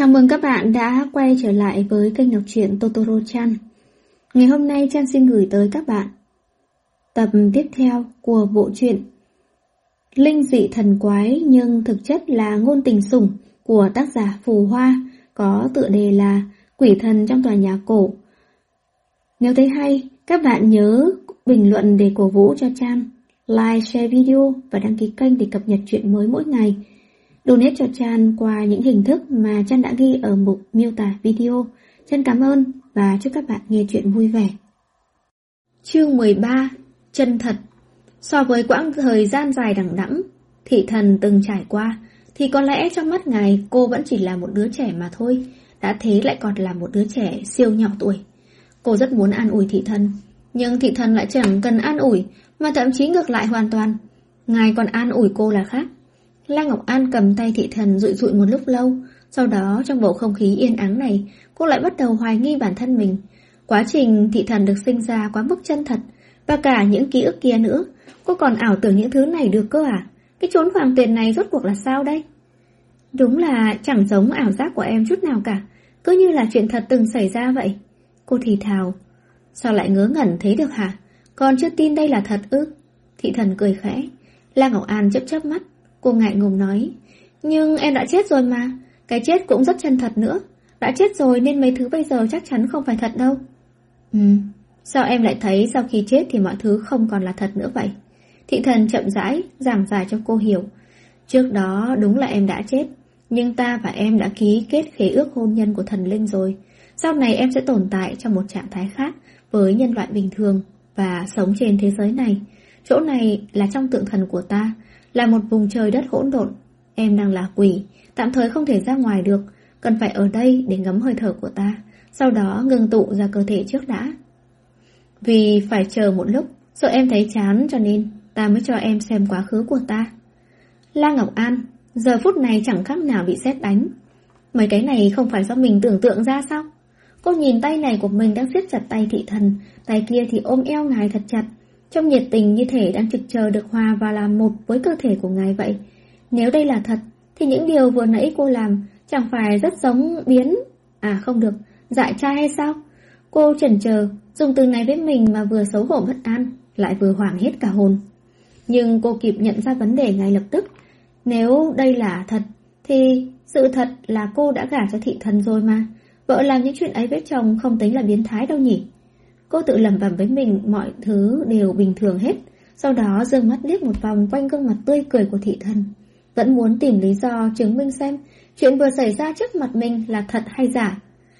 Chào mừng các bạn đã quay trở lại với kênh đọc truyện Totoro-chan. Ngày hôm nay Chan xin gửi tới các bạn tập tiếp theo của bộ truyện Linh dị thần quái nhưng thực chất là ngôn tình sủng của tác giả Phù Hoa, có tựa đề là Quỷ thần trong tòa nhà cổ. Nếu thấy hay, các bạn nhớ bình luận để cổ vũ cho Chan, like, share video và đăng ký kênh để cập nhật truyện mới mỗi ngày. Donate cho Chan qua những hình thức mà Chan đã ghi ở mục miêu tả video. Chan cảm ơn và chúc các bạn nghe truyện vui vẻ. Chương 13. Chân thật. So với quãng thời gian dài đằng đẵng Thị Thần từng trải qua, thì có lẽ trong mắt ngài cô vẫn chỉ là một đứa trẻ mà thôi. Đã thế lại còn là một đứa trẻ siêu nhỏ tuổi. Cô rất muốn an ủi Thị Thần, nhưng Thị Thần lại chẳng cần an ủi, mà thậm chí ngược lại hoàn toàn. Ngài còn an ủi cô là khác. La Ngọc An cầm tay Thị Thần dụi dụi một lúc lâu. Sau đó trong bầu không khí yên ắng này, cô lại bắt đầu hoài nghi bản thân mình. Quá trình Thị Thần được sinh ra quá mức chân thật, và cả những ký ức kia nữa. Cô còn ảo tưởng những thứ này được cơ à? Cái chốn hoàng tuyền này rốt cuộc là sao đây? Đúng là chẳng giống ảo giác của em chút nào cả, cứ như là chuyện thật từng xảy ra vậy. Cô thì thào. Sao lại ngớ ngẩn thế được hả? Còn chưa tin đây là thật ư? Thị Thần cười khẽ. La Ngọc An chớp chớp mắt. Cô ngại ngùng nói. Nhưng em đã chết rồi mà. Cái chết cũng rất chân thật nữa. Đã chết rồi nên mấy thứ bây giờ chắc chắn không phải thật đâu. Sao em lại thấy sau khi chết thì mọi thứ không còn là thật nữa vậy? Thị Thần chậm rãi giảng giải cho cô hiểu. Trước đó đúng là em đã chết, nhưng ta và em đã ký kết khế ước hôn nhân của thần linh rồi. Sau này em sẽ tồn tại trong một trạng thái khác với nhân loại bình thường và sống trên thế giới này. Chỗ này là trong tượng thần của ta, là một vùng trời đất hỗn độn. Em đang là quỷ, tạm thời không thể ra ngoài được, cần phải ở đây để ngắm hơi thở của ta, sau đó ngưng tụ ra cơ thể trước đã. Vì phải chờ một lúc, sợ em thấy chán cho nên ta mới cho em xem quá khứ của ta. La Ngọc An giờ phút này chẳng khác nào bị sét đánh. Mấy cái này không phải do mình tưởng tượng ra sao? Cô nhìn tay này của mình đang siết chặt tay Thị Thần, tay kia thì ôm eo ngài thật chặt, trong nhiệt tình như thể đang trực chờ được hòa và làm một với cơ thể của ngài vậy. Nếu đây là thật, thì những điều vừa nãy cô làm chẳng phải rất giống biến... À không được, dại trai hay sao? Cô chần chờ, dùng từ này với mình mà vừa xấu hổ bất an, lại vừa hoảng hết cả hồn. Nhưng cô kịp nhận ra vấn đề ngay lập tức. Nếu đây là thật, thì sự thật là cô đã gả cho Thị Thần rồi mà. Vợ làm những chuyện ấy với chồng không tính là biến thái đâu nhỉ? Cô tự lẩm bẩm với mình mọi thứ đều bình thường hết. Sau đó giương mắt liếc một vòng quanh gương mặt tươi cười của Thị Thần. Vẫn muốn tìm lý do chứng minh xem chuyện vừa xảy ra trước mặt mình là thật hay giả.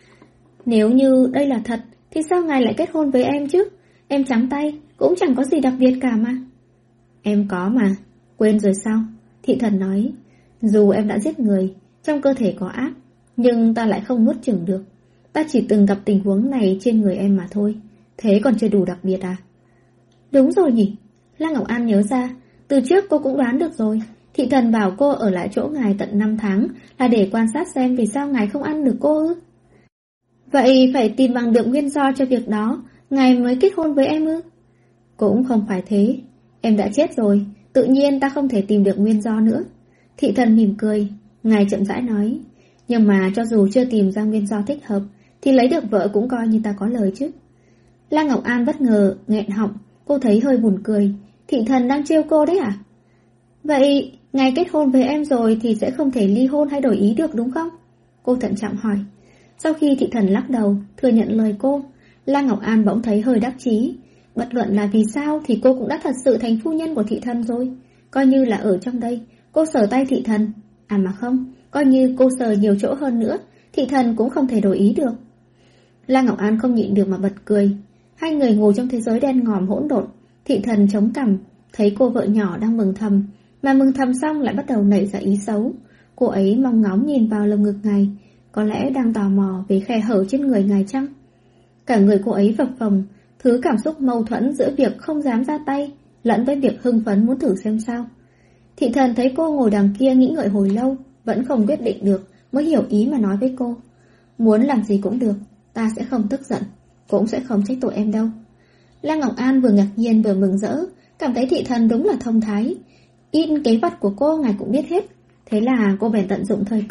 Nếu như đây là thật, thì sao ngài lại kết hôn với em chứ? Em trắng tay, cũng chẳng có gì đặc biệt cả mà. Em có mà, quên rồi sao? Thị Thần nói. Dù em đã giết người, trong cơ thể có ác, nhưng ta lại không nuốt chửng được. Ta chỉ từng gặp tình huống này trên người em mà thôi. Thế còn chưa đủ đặc biệt à? Đúng rồi nhỉ. La Ngọc An nhớ ra, từ trước cô cũng đoán được rồi. Thị Thần bảo cô ở lại chỗ ngài tận 5 tháng là để quan sát xem vì sao ngài không ăn được cô ư? Vậy phải tìm bằng được nguyên do cho việc đó, ngài mới kết hôn với em ư? Cũng không phải thế. Em đã chết rồi, tự nhiên ta không thể tìm được nguyên do nữa. Thị Thần mỉm cười, ngài chậm rãi nói. Nhưng mà cho dù chưa tìm ra nguyên do thích hợp, thì lấy được vợ cũng coi như ta có lời chứ. La Ngọc An bất ngờ, nghẹn họng, cô thấy hơi buồn cười. Thị Thần đang trêu cô đấy à? Vậy, ngài kết hôn với em rồi thì sẽ không thể ly hôn hay đổi ý được đúng không? Cô thận trọng hỏi. Sau khi Thị Thần lắc đầu, thừa nhận lời cô, La Ngọc An bỗng thấy hơi đắc chí. Bất luận là vì sao thì cô cũng đã thật sự thành phu nhân của Thị Thần rồi. Coi như là ở trong đây, cô sờ tay Thị Thần. À mà không, coi như cô sờ nhiều chỗ hơn nữa, Thị Thần cũng không thể đổi ý được. La Ngọc An không nhịn được mà bật cười. Hai người ngồi trong thế giới đen ngòm hỗn độn. Thị Thần chống cằm, thấy cô vợ nhỏ đang mừng thầm, mà mừng thầm xong lại bắt đầu nảy ra ý xấu. Cô ấy mong ngóng nhìn vào lồng ngực ngài, có lẽ đang tò mò về khe hở trên người ngài chăng? Cả người cô ấy phập phồng, thứ cảm xúc mâu thuẫn giữa việc không dám ra tay lẫn với việc hưng phấn muốn thử xem sao. Thị Thần thấy cô ngồi đằng kia nghĩ ngợi hồi lâu, vẫn không quyết định được, mới hiểu ý mà nói với cô. Muốn làm gì cũng được, ta sẽ không tức giận, cũng sẽ không trách tội em đâu. La Ngọc An vừa ngạc nhiên vừa mừng rỡ, cảm thấy Thị Thần đúng là thông thái. In kế vật của cô ngài cũng biết hết. Thế là cô bèn tận dụng thời cơ,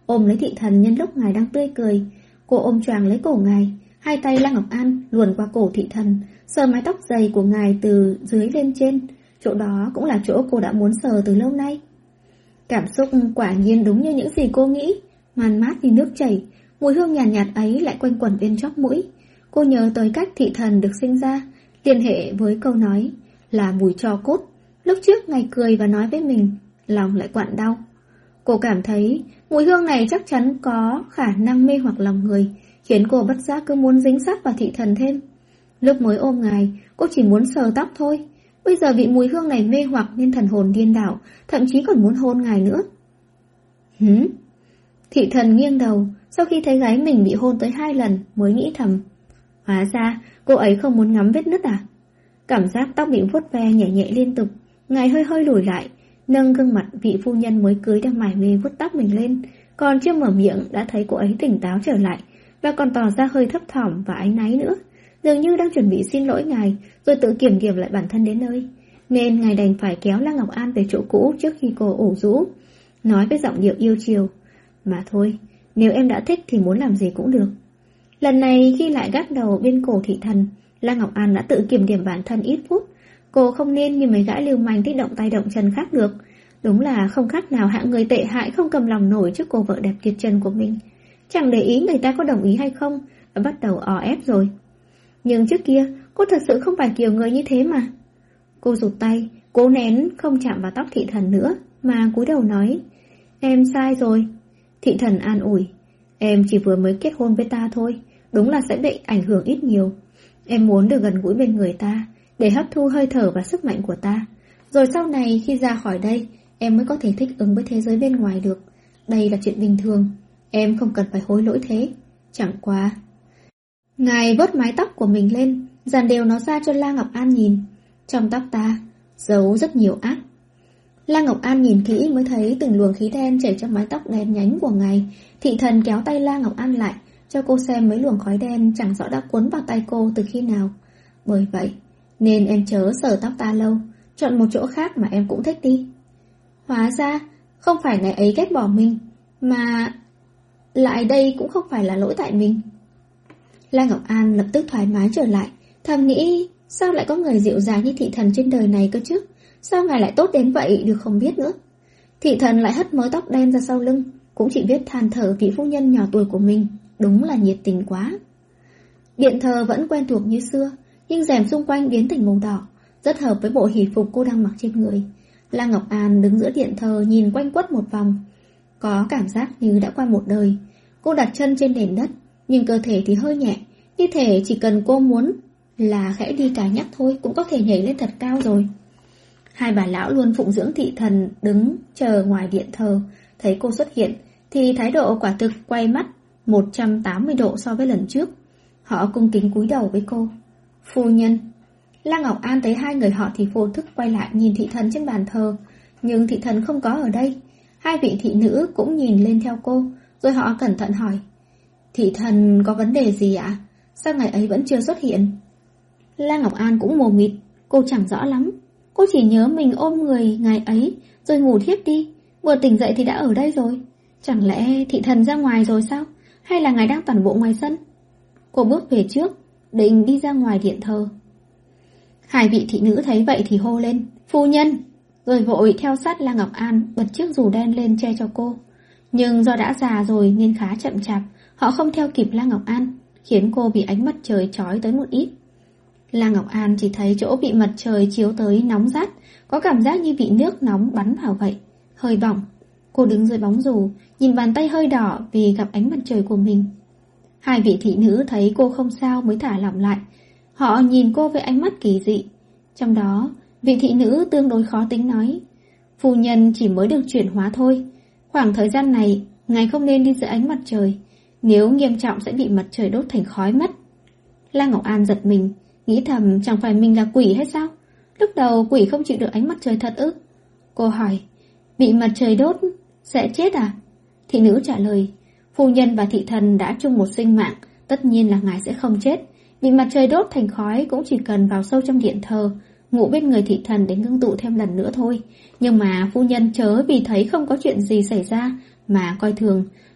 ôm lấy thị thần nhân lúc ngài đang tươi cười. Cô ôm choàng lấy cổ ngài, hai tay La Ngọc An luồn qua cổ thị thần, sờ mái tóc dày của ngài từ dưới lên trên. Chỗ đó cũng là chỗ cô đã muốn sờ từ lâu nay. Cảm xúc quả nhiên đúng như những gì cô nghĩ, man mát như nước chảy, mùi hương nhàn nhạt ấy lại quanh quẩn bên chóp mũi. Cô nhớ tới cách thị thần được sinh ra, liên hệ với câu nói là mùi tro cốt. Lúc trước ngài cười và nói với mình, lòng lại quặn đau. Cô cảm thấy mùi hương này chắc chắn có khả năng mê hoặc lòng người, khiến cô bất giác cứ muốn dính sát vào thị thần thêm. Lúc mới ôm ngài, cô chỉ muốn sờ tóc thôi. Bây giờ bị mùi hương này mê hoặc nên thần hồn điên đảo, thậm chí còn muốn hôn ngài nữa. Thị thần nghiêng đầu, sau khi thấy gái mình bị hôn tới 2 lần mới nghĩ thầm. Hóa ra cô ấy không muốn ngắm vết nứt à? Cảm giác tóc bị vuốt ve nhẹ nhẹ liên tục, ngài hơi hơi lùi lại, nâng gương mặt vị phu nhân mới cưới đang mải mê vuốt tóc mình lên. Còn chưa mở miệng đã thấy cô ấy tỉnh táo trở lại, và còn tỏ ra hơi thấp thỏm và áy náy nữa, dường như đang chuẩn bị xin lỗi ngài, rồi tự kiểm điểm lại bản thân đến nơi. Nên ngài đành phải kéo La Ngọc An về chỗ cũ trước khi cô ủ rũ, nói với giọng điệu yêu chiều. Mà thôi, nếu em đã thích thì muốn làm gì cũng được. Lần này khi lại gác đầu bên cổ thị thần, La Ngọc An đã tự kiểm điểm bản thân ít phút. Cô không nên như mấy gã lưu manh thích động tay động chân khác được. Đúng là không khác nào hạng người tệ hại không cầm lòng nổi trước cô vợ đẹp tuyệt trần của mình. Chẳng để ý người ta có đồng ý hay không, đã bắt đầu o ép rồi. Nhưng trước kia, cô thật sự không phải kiểu người như thế mà. Cô rụt tay, cố nén không chạm vào tóc thị thần nữa, mà cúi đầu nói, em sai rồi. Thị thần an ủi, em chỉ vừa mới kết hôn với ta thôi, đúng là sẽ bị ảnh hưởng ít nhiều. Em muốn được gần gũi bên người ta, để hấp thu hơi thở và sức mạnh của ta. Rồi sau này khi ra khỏi đây, em mới có thể thích ứng với thế giới bên ngoài được. Đây là chuyện bình thường, em không cần phải hối lỗi thế. Chẳng qua... Ngài vớt mái tóc của mình lên, dàn đều nó ra cho La Ngọc An nhìn. Trong tóc ta giấu rất nhiều ác. La Ngọc An nhìn kỹ mới thấy từng luồng khí đen chảy trong mái tóc đen nhánh của ngài. Thị thần kéo tay La Ngọc An lại, cho cô xem mấy luồng khói đen chẳng rõ đã cuốn vào tay cô từ khi nào. Bởi vậy nên em chớ sờ tóc ta lâu, chọn một chỗ khác mà em cũng thích đi. Hóa ra không phải ngài ấy ghét bỏ mình, mà lại đây cũng không phải là lỗi tại mình. La Ngọc An lập tức thoải mái trở lại, thầm nghĩ sao lại có người dịu dàng như thị thần trên đời này cơ chứ? Sao ngài lại tốt đến vậy được không biết nữa. Thị thần lại hất mớ tóc đen ra sau lưng, cũng chỉ biết than thở vị phu nhân nhỏ tuổi của mình, đúng là nhiệt tình quá. Điện thờ vẫn quen thuộc như xưa, nhưng rèm xung quanh biến thành màu đỏ, rất hợp với bộ hỷ phục cô đang mặc trên người. La Ngọc An đứng giữa điện thờ nhìn quanh quất một vòng, có cảm giác như đã qua một đời. Cô đặt chân trên nền đất, nhưng cơ thể thì hơi nhẹ, như thể chỉ cần cô muốn là khẽ đi cài nhắc thôi cũng có thể nhảy lên thật cao rồi. Hai bà lão luôn phụng dưỡng thị thần đứng chờ ngoài điện thờ, thấy cô xuất hiện thì thái độ quả thực quay mắt 180 độ so với lần trước. Họ cung kính cúi đầu với cô. Phu nhân. La Ngọc An thấy hai người họ thì vô thức quay lại nhìn thị thần trên bàn thờ, nhưng thị thần không có ở đây. Hai vị thị nữ cũng nhìn lên theo cô, rồi họ cẩn thận hỏi, thị thần có vấn đề gì ạ? Sao ngày ấy vẫn chưa xuất hiện? La Ngọc An cũng mờ mịt, cô chẳng rõ lắm. Cô chỉ nhớ mình ôm người ngày ấy rồi ngủ thiếp đi, vừa tỉnh dậy thì đã ở đây rồi. Chẳng lẽ thị thần ra ngoài rồi sao? Hay là ngài đang tản bộ ngoài sân? Cô bước về trước, định đi ra ngoài điện thờ. Hai vị thị nữ thấy vậy thì hô lên, phu nhân, rồi vội theo sát La Ngọc An bật chiếc dù đen lên che cho cô. Nhưng do đã già rồi nên khá chậm chạp, họ không theo kịp La Ngọc An, khiến cô bị ánh mặt trời chói tới một ít. La Ngọc An chỉ thấy chỗ bị mặt trời chiếu tới nóng rát, có cảm giác như bị nước nóng bắn vào vậy, hơi bỏng. Cô đứng dưới bóng dù, nhìn bàn tay hơi đỏ vì gặp ánh mặt trời của mình. Hai vị thị nữ thấy cô không sao mới thả lỏng lại. Họ nhìn cô với ánh mắt kỳ dị. Trong đó, vị thị nữ tương đối khó tính nói, phu nhân chỉ mới được chuyển hóa thôi. Khoảng thời gian này, ngài không nên đi dưới ánh mặt trời. Nếu nghiêm trọng sẽ bị mặt trời đốt thành khói mất. La Ngọc An giật mình, nghĩ thầm chẳng phải mình là quỷ hay sao? Lúc đầu quỷ không chịu được ánh mặt trời thật ư? Cô hỏi, bị mặt trời đốt sẽ chết à? Thị nữ trả lời, phu nhân và thị thần đã chung một sinh mạng, tất nhiên là ngài sẽ không chết. Bị mặt trời đốt thành khói cũng chỉ cần vào sâu trong điện thờ, ngủ bên người thị thần để ngưng tụ thêm lần nữa thôi. Nhưng mà phu nhân chớ vì thấy không có chuyện gì xảy ra mà coi thường.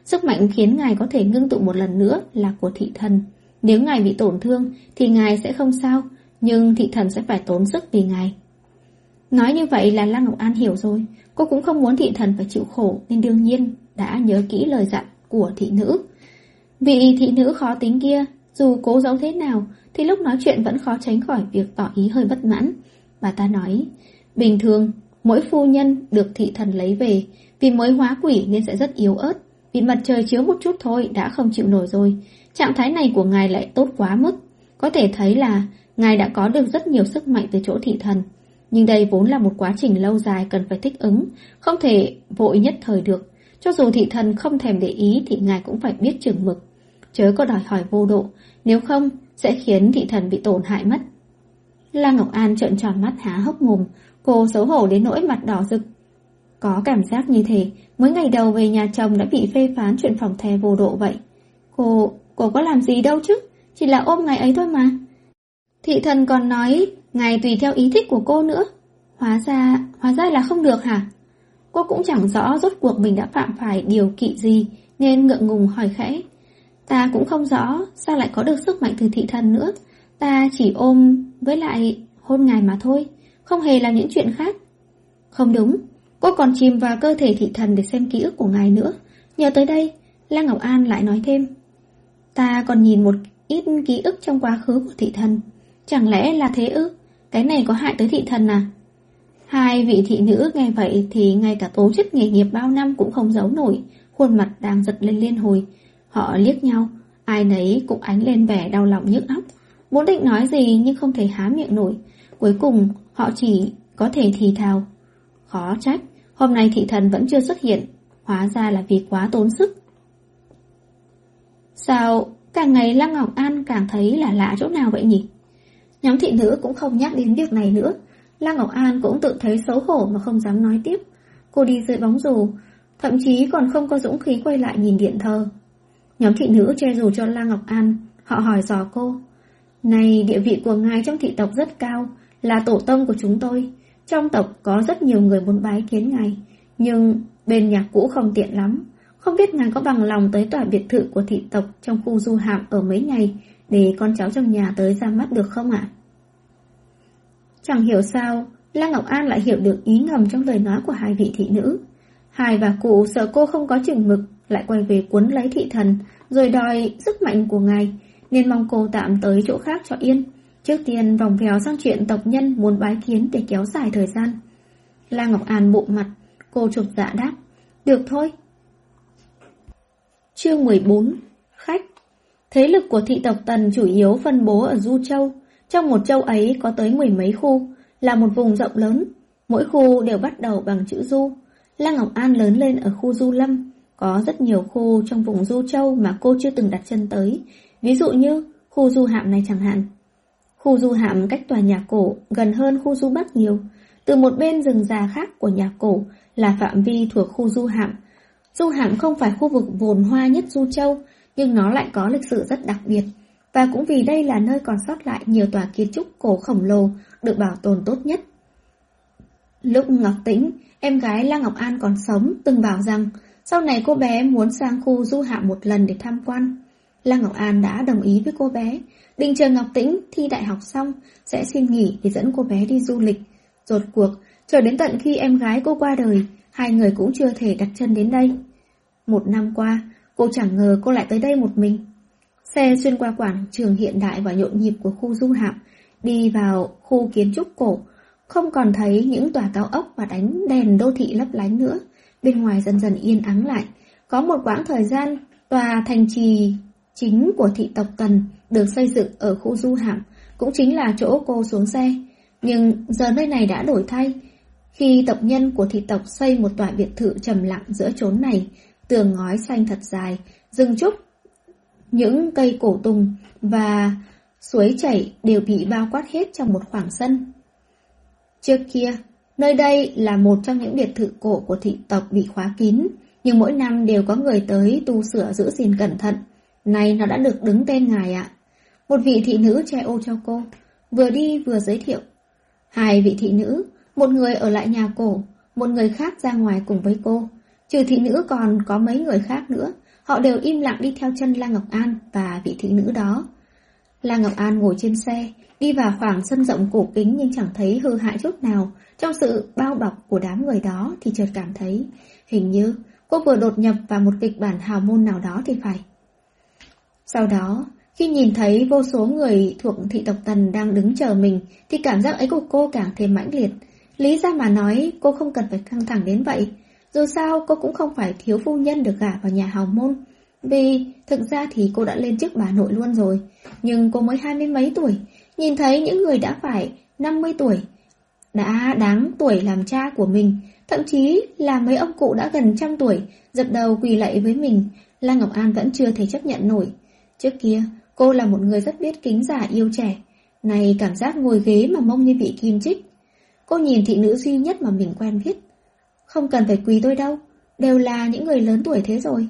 Sức mạnh khiến ngài có thể ngưng tụ một lần nữa là của thị thần. Nếu ngài bị tổn thương thì ngài sẽ không sao, nhưng thị thần sẽ phải tốn sức vì ngài. Nói như vậy là Lăng Ngọc An hiểu rồi. Cô cũng không muốn thị thần phải chịu khổ, nên đương nhiên đã nhớ kỹ lời dặn của thị nữ. Vị thị nữ khó tính kia, dù cố giấu thế nào thì lúc nói chuyện vẫn khó tránh khỏi việc tỏ ý hơi bất mãn. Bà ta nói, bình thường mỗi phu nhân được thị thần lấy về vì mới hóa quỷ nên sẽ rất yếu ớt. Bị mặt trời chiếu một chút thôi đã không chịu nổi rồi. Trạng thái này của ngài lại tốt quá mức. Có thể thấy là ngài đã có được rất nhiều sức mạnh từ chỗ thị thần. Nhưng đây vốn là một quá trình lâu dài cần phải thích ứng, không thể vội nhất thời được. Cho dù thị thần không thèm để ý thì ngài cũng phải biết chừng mực. Chớ có đòi hỏi vô độ, nếu không sẽ khiến thị thần bị tổn hại mất. Lăng Ngọc An trợn tròn mắt há hốc mồm, cô xấu hổ đến nỗi mặt đỏ rực. Có cảm giác như thế, mới ngày đầu về nhà chồng đã bị phê phán chuyện phòng the vô độ vậy. Cô có làm gì đâu chứ, chỉ là ôm ngài ấy thôi mà. Thị thần còn nói ngài tùy theo ý thích của cô nữa. Hóa ra là không được hả? Cô cũng chẳng rõ rốt cuộc mình đã phạm phải điều kỵ gì nên ngượng ngùng hỏi khẽ. Ta cũng không rõ sao lại có được sức mạnh từ thị thần nữa. Ta chỉ ôm với lại hôn ngài mà thôi, không hề làm những chuyện khác. Không đúng, cô còn chìm vào cơ thể thị thần để xem ký ức của ngài nữa. Nhớ tới đây, Lăng Ngọc An lại nói thêm. Ta còn nhìn một ít ký ức trong quá khứ của thị thần. Chẳng lẽ là thế ư? Cái này có hại tới thị thần à? Hai vị thị nữ nghe vậy thì ngay cả tố chất nghề nghiệp bao năm cũng không giấu nổi, khuôn mặt đang giật lên liên hồi. Họ liếc nhau, ai nấy cũng ánh lên vẻ đau lòng nhức óc. Muốn định nói gì nhưng không thể há miệng nổi. Cuối cùng họ chỉ có thể thì thào. Khó trách, hôm nay thị thần vẫn chưa xuất hiện. Hóa ra là vì quá tốn sức. Sao càng ngày Lăng Ngọc An càng thấy là lạ chỗ nào vậy nhỉ? Nhóm thị nữ cũng không nhắc đến việc này nữa. Lăng Ngọc An cũng tự thấy xấu hổ mà không dám nói tiếp. Cô đi dưới bóng dù, thậm chí còn không có dũng khí quay lại nhìn điện thờ. Nhóm thị nữ che dù cho Lăng Ngọc An. Họ hỏi dò cô. Này, địa vị của ngài trong thị tộc rất cao, là tổ tông của chúng tôi. Trong tộc có rất nhiều người muốn bái kiến ngài, nhưng bên nhà cũ không tiện lắm. Không biết ngài có bằng lòng tới tòa biệt thự của thị tộc trong khu du hạm ở mấy ngày để con cháu trong nhà tới ra mắt được không ạ? Chẳng hiểu sao Lăng Ngọc An lại hiểu được ý ngầm trong lời nói của hai vị thị nữ. Hai bà cụ sợ cô không có chừng mực lại quay về cuốn lấy thị thần rồi đòi sức mạnh của ngài, nên mong cô tạm tới chỗ khác cho yên. Trước tiên vòng vèo sang chuyện tộc nhân muốn bái kiến để kéo dài thời gian. Lăng Ngọc An bộ mặt, cô chột dạ đáp. Được thôi. Chương 14. Khách. Thế lực của thị tộc Tần chủ yếu phân bố ở Du Châu. Trong một châu ấy có tới mười mấy khu, là một vùng rộng lớn. Mỗi khu đều bắt đầu bằng chữ Du. Lăng Ngọc An lớn lên ở khu Du Lâm. Có rất nhiều khu trong vùng Du Châu mà cô chưa từng đặt chân tới. Ví dụ như khu Du Hạm này chẳng hạn. Khu Du Hạm cách tòa nhà cổ gần hơn khu Du Bắc nhiều. Từ một bên rừng già khác của nhà cổ là phạm vi thuộc khu Du Hạm. Du Hạm không phải khu vực phồn hoa nhất Du Châu, nhưng nó lại có lịch sử rất đặc biệt. Và cũng vì đây là nơi còn sót lại nhiều tòa kiến trúc cổ khổng lồ được bảo tồn tốt nhất. Lúc Ngọc Tĩnh, em gái Lăng Ngọc An còn sống, từng bảo rằng sau này cô bé muốn sang khu Du Hạm một lần để tham quan. Lăng Ngọc An đã đồng ý với cô bé, định chờ Ngọc Tĩnh thi đại học xong sẽ xin nghỉ để dẫn cô bé đi du lịch. Rốt cuộc, chờ đến tận khi em gái cô qua đời, hai người cũng chưa thể đặt chân đến đây. Một năm qua, cô chẳng ngờ cô lại tới đây một mình. Xe xuyên qua quảng trường hiện đại và nhộn nhịp của khu Du Hạm, đi vào khu kiến trúc cổ, không còn thấy những tòa cao ốc và đánh đèn đô thị lấp lánh nữa. Bên ngoài dần dần yên ắng lại. Có một quãng thời gian, tòa thành trì chính của thị tộc Tần được xây dựng ở khu Du Hạm, cũng chính là chỗ cô xuống xe. Nhưng giờ nơi này đã đổi thay. Khi tộc nhân của thị tộc xây một tòa biệt thự trầm lặng giữa chốn này, tường ngói xanh thật dài, rừng trúc, những cây cổ tùng và suối chảy đều bị bao quát hết trong một khoảng sân. Trước kia, nơi đây là một trong những biệt thự cổ của thị tộc bị khóa kín, nhưng mỗi năm đều có người tới tu sửa giữ gìn cẩn thận. Nay nó đã được đứng tên ngài ạ. Một vị thị nữ che ô cho cô, vừa đi vừa giới thiệu. Hai vị thị nữ, một người ở lại nhà cổ, một người khác ra ngoài cùng với cô. Trừ thị nữ còn có mấy người khác nữa. họ đều im lặng đi theo chân La Ngọc An và vị thị nữ đó. La Ngọc An ngồi trên xe, đi vào khoảng sân rộng cổ kính nhưng chẳng thấy hư hại chút nào. Trong sự bao bọc của đám người đó thì chợt cảm thấy hình như cô vừa đột nhập vào một kịch bản hào môn nào đó thì phải. Sau đó, khi nhìn thấy vô số người thuộc thị tộc Tần đang đứng chờ mình thì cảm giác ấy của cô càng thêm mãnh liệt. Lý ra mà nói cô không cần phải căng thẳng đến vậy. Dù sao cô cũng không phải thiếu phu nhân được gả vào nhà hào môn. Vì thực ra thì cô đã lên chức bà nội luôn rồi. Nhưng cô mới 20 mấy tuổi. Nhìn thấy những người đã phải 50 tuổi, đã đáng tuổi làm cha của mình, thậm chí là mấy ông cụ đã gần 100 tuổi, dập đầu quỳ lạy với mình, La Ngọc An vẫn chưa thể chấp nhận nổi. Trước kia, cô là một người rất biết kính già yêu trẻ. Này cảm giác ngồi ghế mà mông như bị kim chích. Cô nhìn thị nữ duy nhất mà mình quen biết. Không cần phải quỳ tôi đâu, đều là những người lớn tuổi thế rồi.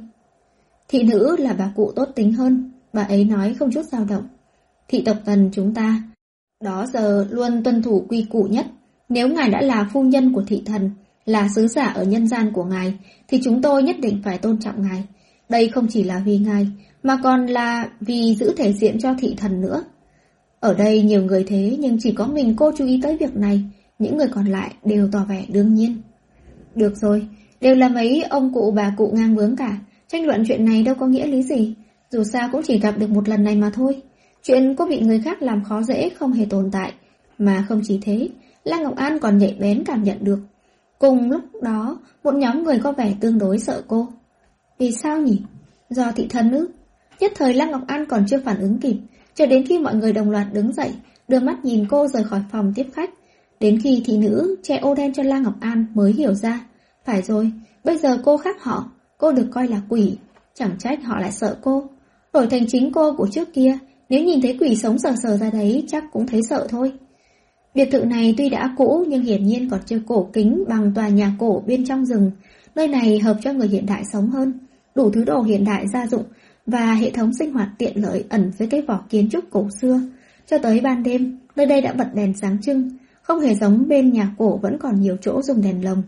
Thị nữ là bà cụ tốt tính hơn, bà ấy nói không chút dao động. Thị tộc Tần chúng ta đó giờ luôn tuân thủ quy củ nhất. Nếu ngài đã là phu nhân của thị thần, là sứ giả ở nhân gian của ngài, thì chúng tôi nhất định phải tôn trọng ngài. Đây không chỉ là vì ngài, mà còn là vì giữ thể diện cho thị thần nữa. Ở đây nhiều người thế, nhưng chỉ có mình cô chú ý tới việc này. Những người còn lại đều tỏ vẻ đương nhiên. Được rồi, đều là mấy ông cụ bà cụ ngang bướng cả. Tranh luận chuyện này đâu có nghĩa lý gì. Dù sao cũng chỉ gặp được một lần này mà thôi. Chuyện cô bị người khác làm khó dễ không hề tồn tại. Mà không chỉ thế, La Ngọc An còn nhạy bén cảm nhận được. Cùng lúc đó, một nhóm người có vẻ tương đối sợ cô. Vì sao nhỉ? Do thị thần ư? Nhất thời La Ngọc An còn chưa phản ứng kịp, cho đến khi mọi người đồng loạt đứng dậy, đưa mắt nhìn cô rời khỏi phòng tiếp khách. Đến khi thị nữ che ô đen cho La Ngọc An mới hiểu ra. Phải rồi, bây giờ cô khác họ, cô được coi là quỷ. Chẳng trách họ lại sợ cô. Đổi thành chính cô của trước kia, nếu nhìn thấy quỷ sống sờ sờ ra đấy chắc cũng thấy sợ thôi. Biệt thự này tuy đã cũ nhưng hiển nhiên còn chưa cổ kính bằng tòa nhà cổ bên trong rừng. Nơi này hợp cho người hiện đại sống hơn. Đủ thứ đồ hiện đại gia dụng và hệ thống sinh hoạt tiện lợi ẩn với cái vỏ kiến trúc cổ xưa. Cho tới ban đêm, nơi đây đã bật đèn sáng trưng, không hề giống bên nhà cổ vẫn còn nhiều chỗ dùng đèn lồng.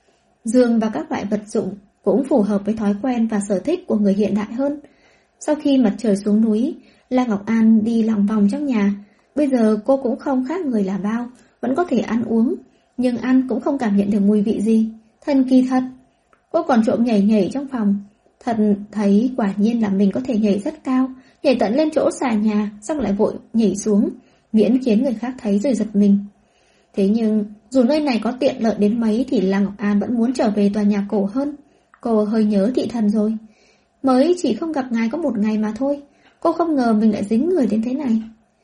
Giường và các loại vật dụng cũng phù hợp với thói quen và sở thích của người hiện đại hơn. Sau khi mặt trời xuống núi, La Ngọc An đi lòng vòng trong nhà. Bây giờ cô cũng không khác người là bao, vẫn có thể ăn uống, nhưng ăn cũng không cảm nhận được mùi vị gì. Thần kỳ thật. Cô còn trộm nhảy trong phòng. Thật thấy quả nhiên là mình có thể nhảy rất cao, nhảy tận lên chỗ xà nhà, xong lại vội nhảy xuống, miễn khiến người khác thấy rồi giật mình. Thế nhưng, dù nơi này có tiện lợi đến mấy thì La Ngọc An vẫn muốn trở về tòa nhà cổ hơn. Cô hơi nhớ thị thần rồi. Mới chỉ không gặp ngài có một ngày mà thôi. Cô không ngờ mình lại dính người đến thế này.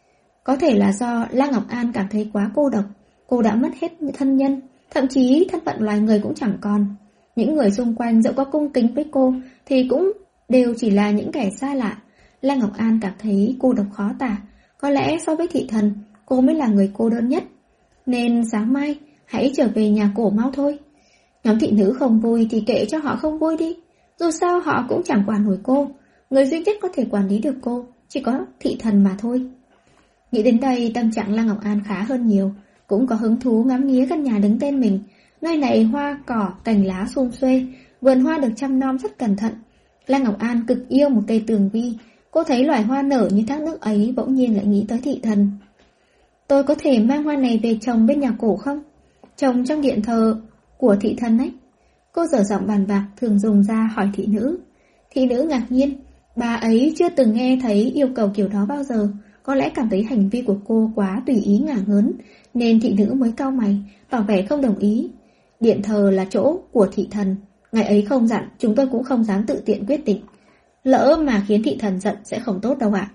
Có thể là do La Ngọc An cảm thấy quá cô độc. Cô đã mất hết thân nhân, thậm chí thân phận loài người cũng chẳng còn. Những người xung quanh dẫu có cung kính với cô thì cũng đều chỉ là những kẻ xa lạ. La Ngọc An cảm thấy cô độc khó tả. Có lẽ so với thị thần, cô mới là người cô đơn nhất. Nên sáng mai hãy trở về nhà cổ mau thôi. Nhóm thị nữ không vui thì kệ cho họ không vui đi. Dù sao họ cũng chẳng quản nổi cô. Người duy nhất có thể quản lý được cô chỉ có thị thần mà thôi. Nghĩ đến đây tâm trạng La Ngọc An khá hơn nhiều. Cũng có hứng thú ngắm nghía căn nhà đứng tên mình. Nơi này hoa cỏ, cành lá sum xuê, vườn hoa được chăm nom rất cẩn thận. La Ngọc An cực yêu một cây tường vi. Cô thấy loài hoa nở như thác nước ấy bỗng nhiên lại nghĩ tới thị thần. Tôi có thể mang hoa này về trồng bên nhà cổ không? Trồng trong điện thờ của thị thần ấy. Cô dở giọng bàn bạc thường dùng ra hỏi thị nữ. Thị nữ ngạc nhiên. Bà ấy chưa từng nghe thấy yêu cầu kiểu đó bao giờ. Có lẽ cảm thấy hành vi của cô quá tùy ý ngả ngớn, nên thị nữ mới cau mày, tỏ vẻ không đồng ý. Điện thờ là chỗ của thị thần. Ngày ấy không dặn, chúng tôi cũng không dám tự tiện quyết định. Lỡ mà khiến thị thần giận sẽ không tốt đâu ạ.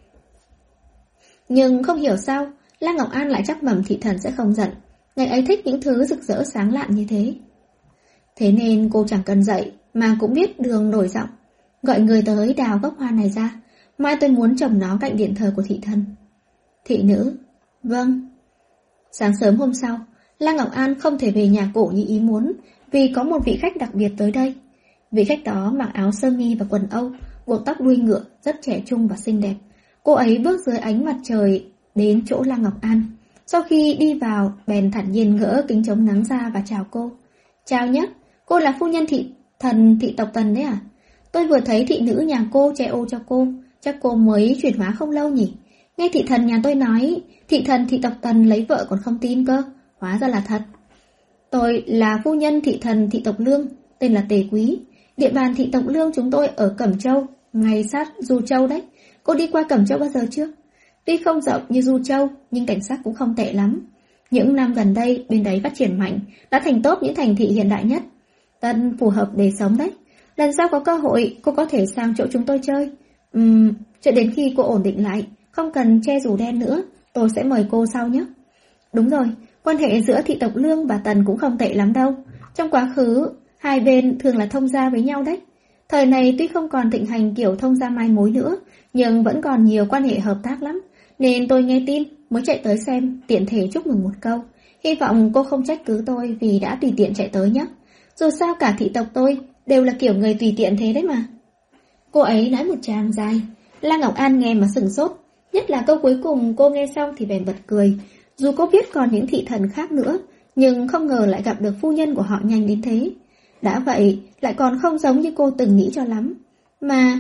Nhưng không hiểu sao, La Ngọc An lại chắc mẩm thị thần sẽ không giận. Ngày ấy thích những thứ rực rỡ sáng lạn như thế. Thế nên cô chẳng cần dạy, mà cũng biết đường đổi giọng. Gọi người tới đào gốc hoa này ra. Mai tôi muốn trồng nó cạnh điện thờ của thị thần. Thị nữ. Vâng. Sáng sớm hôm sau, La Ngọc An không thể về nhà cổ như ý muốn, vì có một vị khách đặc biệt tới đây. Vị khách đó mặc áo sơ mi và quần Âu, buộc tóc đuôi ngựa, rất trẻ trung và xinh đẹp. Cô ấy bước dưới ánh mặt trời đến chỗ La Ngọc An. Sau khi đi vào, bèn thản nhiên gỡ kính chống nắng ra và chào cô. Chào nhé, cô là phu nhân thị tộc Tần đấy à? Tôi vừa thấy thị nữ nhà cô che ô cho cô, chắc cô mới chuyển hóa không lâu nhỉ. Nghe thị thần nhà tôi nói, thị thần thị tộc Tần lấy vợ còn không tin cơ, hóa ra là thật. Tôi là phu nhân thị thần thị tộc Lương, tên là Tề Quý. Địa bàn thị tộc Lương chúng tôi ở Cẩm Châu, ngay sát Du Châu đấy. Cô đi qua Cẩm Châu bao giờ chưa? Tuy không rộng như Du Châu, nhưng cảnh sát cũng không tệ lắm. Những năm gần đây, bên đấy phát triển mạnh, đã thành top những thành thị hiện đại nhất. Tân phù hợp để sống đấy. Lần sau có cơ hội, cô có thể sang chỗ chúng tôi chơi. Cho đến khi cô ổn định lại, không cần che dù đen nữa, tôi sẽ mời cô sau nhé. Đúng rồi, quan hệ giữa thị tộc Lương và Tần cũng không tệ lắm đâu. Trong quá khứ, hai bên thường là thông gia với nhau đấy. Thời này tuy không còn thịnh hành kiểu thông gia mai mối nữa, nhưng vẫn còn nhiều quan hệ hợp tác lắm. Nên tôi nghe tin, mới chạy tới xem, tiện thể chúc mừng một câu. Hy vọng cô không trách cứ tôi vì đã tùy tiện chạy tới nhé. Dù sao cả thị tộc tôi đều là kiểu người tùy tiện thế đấy mà. Cô ấy nói một tràng dài. La Ngọc An nghe mà sửng sốt. Nhất là câu cuối cùng cô nghe xong thì bèn bật cười. Dù cô biết còn những thị thần khác nữa, nhưng không ngờ lại gặp được phu nhân của họ nhanh đến thế. Đã vậy, lại còn không giống như cô từng nghĩ cho lắm. Mà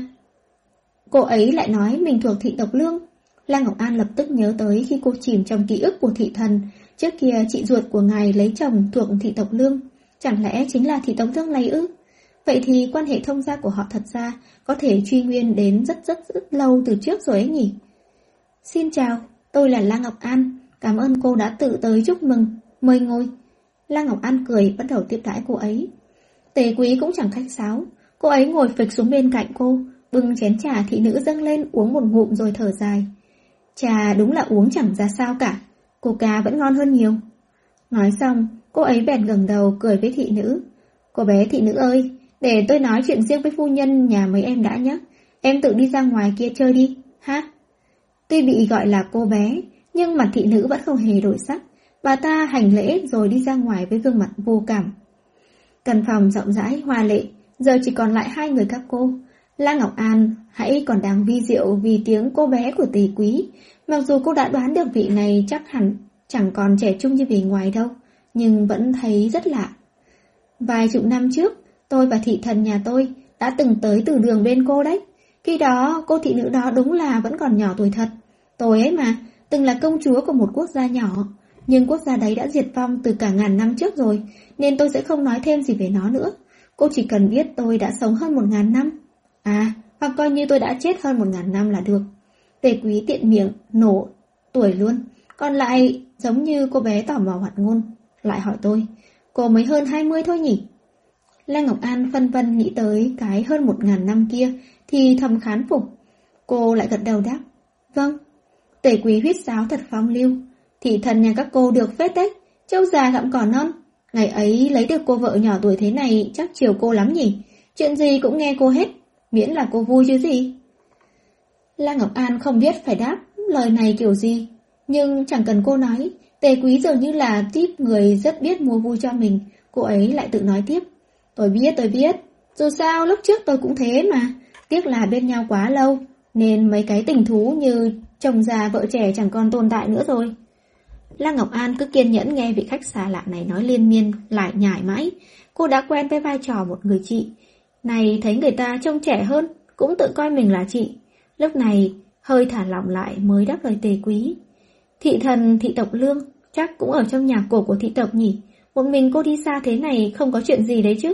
cô ấy lại nói mình thuộc thị tộc Lương. La Ngọc An lập tức nhớ tới khi cô chìm trong ký ức của thị thần. Trước kia chị ruột của ngài lấy chồng thuộc thị tộc Lương. Chẳng lẽ chính là thị tộc Lương này ư? Vậy thì quan hệ thông gia của họ thật ra có thể truy nguyên đến rất lâu từ trước rồi ấy nhỉ? Xin chào, tôi là La Ngọc An. Cảm ơn cô đã tự tới chúc mừng. Mời ngồi. La Ngọc An cười bắt đầu tiếp đãi cô ấy. Tề Quý cũng chẳng khách sáo. Cô ấy ngồi phịch xuống bên cạnh cô, bưng chén trà thị nữ dâng lên uống một ngụm rồi thở dài. Trà đúng là uống chẳng ra sao cả, coca vẫn ngon hơn nhiều. Nói xong, cô ấy bèn ngẩng đầu cười với thị nữ. Cô bé thị nữ ơi, để tôi nói chuyện riêng với phu nhân nhà mấy em đã nhé. Em tự đi ra ngoài kia chơi đi, ha? Tuy bị gọi là cô bé, nhưng mặt thị nữ vẫn không hề đổi sắc. Bà ta hành lễ rồi đi ra ngoài với gương mặt vô cảm. Căn phòng rộng rãi, hoa lệ, giờ chỉ còn lại hai người các cô. La Ngọc An hãy còn đang vi diệu vì tiếng cô bé của Tề Quý. Mặc dù cô đã đoán được vị này chắc hẳn chẳng còn trẻ trung như bề ngoài đâu, nhưng vẫn thấy rất lạ. Vài chục năm trước, tôi và thị thần nhà tôi đã từng tới từ đường bên cô đấy. Khi đó, cô thị nữ đó đúng là vẫn còn nhỏ tuổi thật. Tôi ấy mà, từng là công chúa của một quốc gia nhỏ. Nhưng quốc gia đấy đã diệt vong từ cả ngàn năm trước rồi, nên tôi sẽ không nói thêm gì về nó nữa. Cô chỉ cần biết tôi đã sống hơn 1000 năm. À, hoặc coi như tôi đã chết hơn 1000 năm là được. Tề Quý tiện miệng, nổ tuổi luôn. Còn lại, giống như cô bé tò mò hoạt ngôn, lại hỏi tôi, cô mới hơn 20 thôi nhỉ? La Ngọc An phân vân nghĩ tới cái hơn 1000 năm kia, thì thầm khán phục. Cô lại gật đầu đáp, vâng. Tề Quý huýt sáo thật phong lưu. Thị thần nhà các cô được phết đấy, trâu già gặm cỏ non. Ngày ấy lấy được cô vợ nhỏ tuổi thế này chắc chiều cô lắm nhỉ? Chuyện gì cũng nghe cô hết, miễn là cô vui chứ gì. La Ngọc An không biết phải đáp lời này kiểu gì, nhưng chẳng cần cô nói, Tề Quý dường như là típ người rất biết mua vui cho mình. Cô ấy lại tự nói tiếp, tôi biết, dù sao lúc trước tôi cũng thế mà, tiếc là bên nhau quá lâu, nên mấy cái tình thú như chồng già vợ trẻ chẳng còn tồn tại nữa rồi. La Ngọc An cứ kiên nhẫn nghe vị khách xa lạ này nói liên miên, lại nhải mãi. Cô đã quen với vai trò một người chị. Này thấy người ta trông trẻ hơn, cũng tự coi mình là chị. Lúc này, hơi thả lỏng lại mới đáp lời Tề Quý. Thị thần thị tộc Lương, chắc cũng ở trong nhà cổ của thị tộc nhỉ. Một mình cô đi xa thế này không có chuyện gì đấy chứ.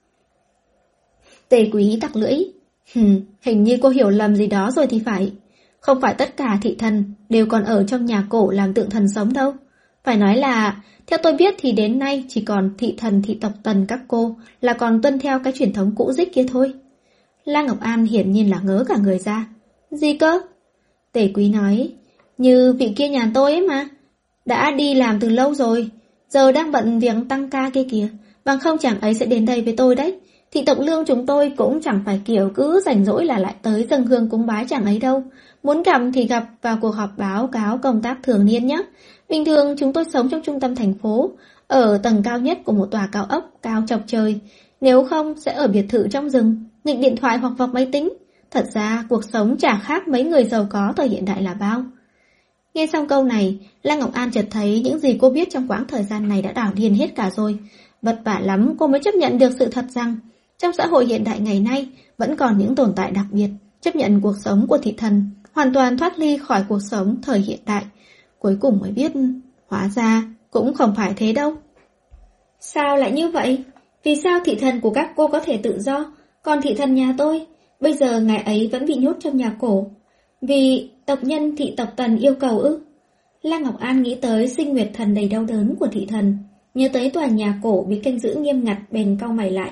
Tề Quý tặc lưỡi. Hình như cô hiểu lầm gì đó rồi thì phải. Không phải tất cả thị thần đều còn ở trong nhà cổ làm tượng thần sống đâu. Phải nói là, theo tôi biết thì đến nay chỉ còn thị thần thị tộc Tần các cô là còn tuân theo cái truyền thống cũ rích kia thôi. La Ngọc An hiển nhiên là ngớ cả người ra. Gì cơ? Tề Quý nói, như vị kia nhà tôi ấy mà. Đã đi làm từ lâu rồi, giờ đang bận việc tăng ca kia kìa, bằng không chẳng ấy sẽ đến đây với tôi đấy. Thị tộc Lương chúng tôi cũng chẳng phải kiểu cứ rảnh rỗi là lại tới dâng hương cúng bái chẳng ấy đâu. Muốn gặp thì gặp vào cuộc họp báo cáo công tác thường niên nhé. Bình thường chúng tôi sống trong trung tâm thành phố, ở tầng cao nhất của một tòa cao ốc cao chọc trời. Nếu không sẽ ở biệt thự trong rừng, nghịch điện thoại hoặc vọc máy tính. Thật ra cuộc sống chả khác mấy người giàu có thời hiện đại là bao. Nghe xong câu này, La Ngọc An chợt thấy những gì cô biết trong quãng thời gian này đã đảo điên hết cả rồi. Vất vả lắm cô mới chấp nhận được sự thật rằng Trong xã hội hiện đại ngày nay, vẫn còn những tồn tại đặc biệt, chấp nhận cuộc sống của thị thần, hoàn toàn thoát ly khỏi cuộc sống thời hiện đại. Cuối cùng mới biết, hóa ra cũng không phải thế đâu. Sao lại như vậy? Vì sao thị thần của các cô có thể tự do, còn thị thần nhà tôi, bây giờ ngài ấy vẫn bị nhốt trong nhà cổ? Vì tộc nhân thị tộc Tần yêu cầu ư? La Ngọc An nghĩ tới sinh nguyệt thần đầy đau đớn của thị thần, nhớ tới tòa nhà cổ bị canh giữ nghiêm ngặt, bèn cau mày lại.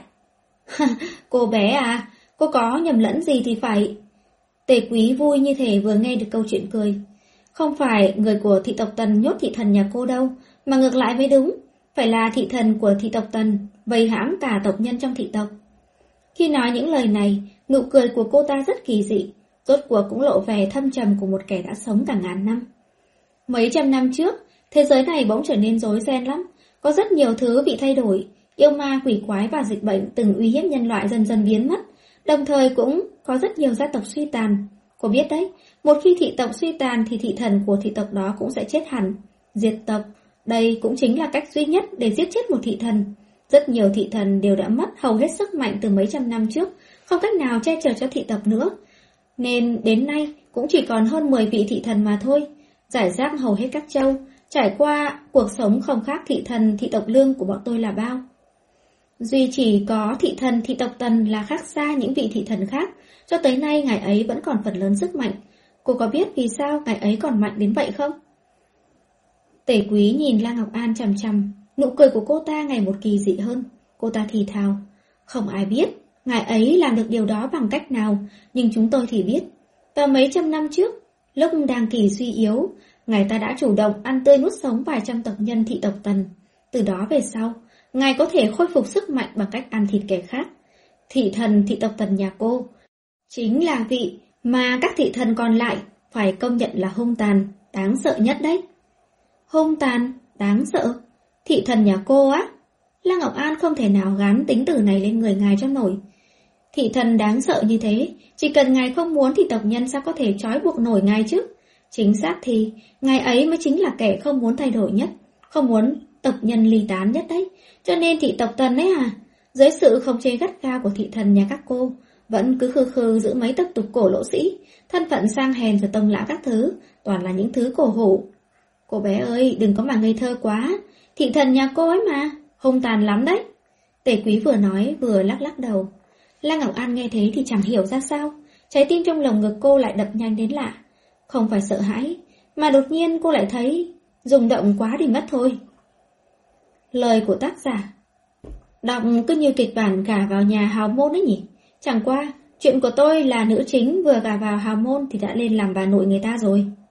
Cô bé à, cô có nhầm lẫn gì thì phải. Tề Quý vui như thể vừa nghe được câu chuyện cười. Không phải người của thị tộc Tần nhốt thị thần nhà cô đâu, mà ngược lại mới đúng. Phải là thị thần của thị tộc Tần vây hãm cả tộc nhân trong thị tộc. Khi nói những lời này, nụ cười của cô ta rất kỳ dị, rốt cuộc cũng lộ vẻ thâm trầm của một kẻ đã sống cả ngàn năm. Mấy trăm năm trước, thế giới này bỗng trở nên rối ren lắm, có rất nhiều thứ bị thay đổi, yêu ma, quỷ quái và dịch bệnh từng uy hiếp nhân loại dần dần biến mất, đồng thời cũng có rất nhiều gia tộc suy tàn. Cô biết đấy, một khi thị tộc suy tàn thì thị thần của thị tộc đó cũng sẽ chết hẳn. Diệt tộc, đây cũng chính là cách duy nhất để giết chết một thị thần. Rất nhiều thị thần đều đã mất hầu hết sức mạnh từ mấy trăm năm trước, không cách nào che chở cho thị tộc nữa. Nên đến nay cũng chỉ còn hơn 10 vị thị thần mà thôi, rải rác hầu hết các châu, trải qua cuộc sống không khác thị thần thị tộc Lương của bọn tôi là bao. Duy chỉ có thị thần thị tộc Tần là khác xa những vị thị thần khác, cho tới nay ngài ấy vẫn còn phần lớn sức mạnh. Cô có biết vì sao ngài ấy còn mạnh đến vậy không? Tề Quý nhìn La Ngọc An chằm chằm, nụ cười của cô ta ngày một kỳ dị hơn. Cô ta thì thào, không ai biết ngài ấy làm được điều đó bằng cách nào, nhưng chúng tôi thì biết. Vào mấy trăm năm trước, lúc đang kỳ suy yếu, ngài ta đã chủ động ăn tươi nuốt sống vài trăm tộc nhân thị tộc Tần. Từ đó về sau, ngài có thể khôi phục sức mạnh bằng cách ăn thịt kẻ khác. Thị thần thị tộc Tần nhà cô chính là vị mà các thị thần còn lại phải công nhận là hung tàn, đáng sợ nhất đấy. Hung tàn, đáng sợ? Thị thần nhà cô á? La Ngọc An không thể nào gán tính từ này lên người ngài cho nổi. Thị thần đáng sợ như thế, chỉ cần ngài không muốn thì tộc nhân sao có thể trói buộc nổi ngài chứ? Chính xác thì, ngài ấy mới chính là kẻ không muốn thay đổi nhất, không muốn tộc nhân ly tán nhất đấy. Cho nên thị tộc Tần ấy à, dưới sự khống chế gắt gao của thị thần nhà các cô, vẫn cứ khư khư giữ mấy tập tục cổ lỗ sĩ, thân phận sang hèn rồi tông lã các thứ, toàn là những thứ cổ hủ. Cô bé ơi, đừng có mà ngây thơ quá, thị thần nhà cô ấy mà, hung tàn lắm đấy. Tề Quý vừa nói vừa lắc lắc đầu. La Ngọc An nghe thế thì chẳng hiểu ra sao, trái tim trong lồng ngực cô lại đập nhanh đến lạ. Không phải sợ hãi, mà đột nhiên cô lại thấy rung động quá đi mất thôi. Lời của tác giả đọc cứ như kịch bản gả vào nhà hào môn ấy nhỉ. Chẳng qua, chuyện của tôi là nữ chính vừa gả vào hào môn thì đã lên làm bà nội người ta rồi.